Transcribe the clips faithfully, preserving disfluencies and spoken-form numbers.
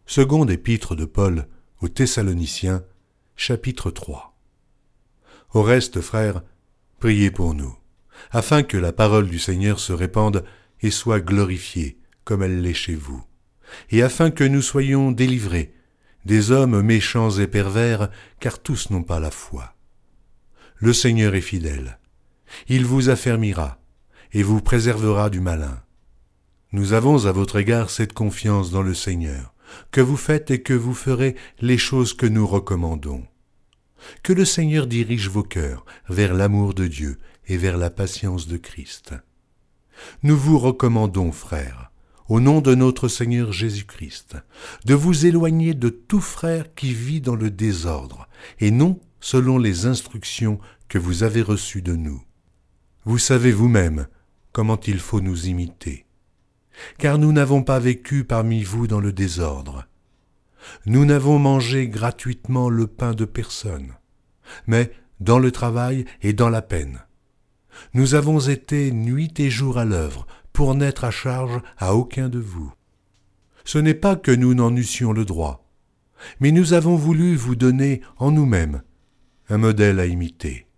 Seconde épître de Paul aux Thessaloniciens, chapitre trois. Au reste, frères, priez pour nous, afin que la parole du Seigneur se répande et soit glorifiée, comme elle l'est chez vous, et afin que nous soyons délivrés des hommes méchants et pervers, car tous n'ont pas la foi. Le Seigneur est fidèle. Il vous affermira et vous préservera du malin. Nous avons à votre égard cette confiance dans le Seigneur, que vous faites et que vous ferez les choses que nous recommandons. Que le Seigneur dirige vos cœurs vers l'amour de Dieu et vers la patience de Christ. Nous vous recommandons, frères, au nom de notre Seigneur Jésus-Christ, de vous éloigner de tout frère qui vit dans le désordre, et non selon les instructions que vous avez reçues de nous. Vous savez vous-même comment il faut nous imiter. Car nous n'avons pas vécu parmi vous dans le désordre. Nous n'avons mangé gratuitement le pain de personne, mais dans le travail et dans la peine. Nous avons été nuit et jour à l'œuvre pour n'être à charge à aucun de vous. Ce n'est pas que nous n'en eussions le droit, mais nous avons voulu vous donner en nous-mêmes un modèle à imiter.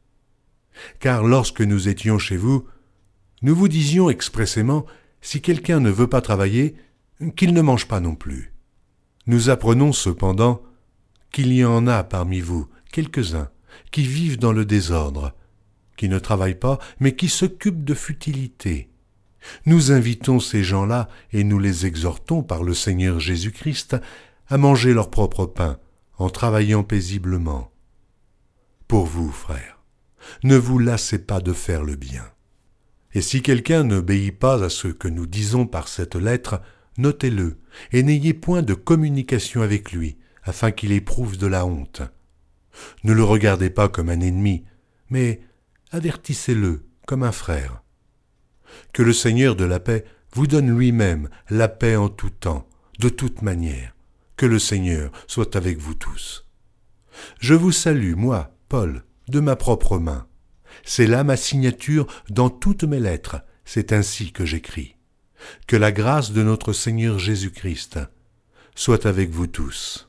Car lorsque nous étions chez vous, nous vous disions expressément, si quelqu'un ne veut pas travailler, qu'il ne mange pas non plus. Nous apprenons cependant qu'il y en a parmi vous quelques-uns qui vivent dans le désordre, qui ne travaillent pas, mais qui s'occupent de futilités. Nous invitons ces gens-là et nous les exhortons par le Seigneur Jésus-Christ à manger leur propre pain en travaillant paisiblement. Pour vous, frères, ne vous lassez pas de faire le bien. Et si quelqu'un n'obéit pas à ce que nous disons par cette lettre, notez-le, et n'ayez point de communication avec lui, afin qu'il éprouve de la honte. Ne le regardez pas comme un ennemi, mais avertissez-le comme un frère. Que le Seigneur de la paix vous donne lui-même la paix en tout temps, de toute manière. Que le Seigneur soit avec vous tous. Je vous salue, moi, Paul, de ma propre main. C'est là ma signature dans toutes mes lettres, c'est ainsi que j'écris. Que la grâce de notre Seigneur Jésus-Christ soit avec vous tous.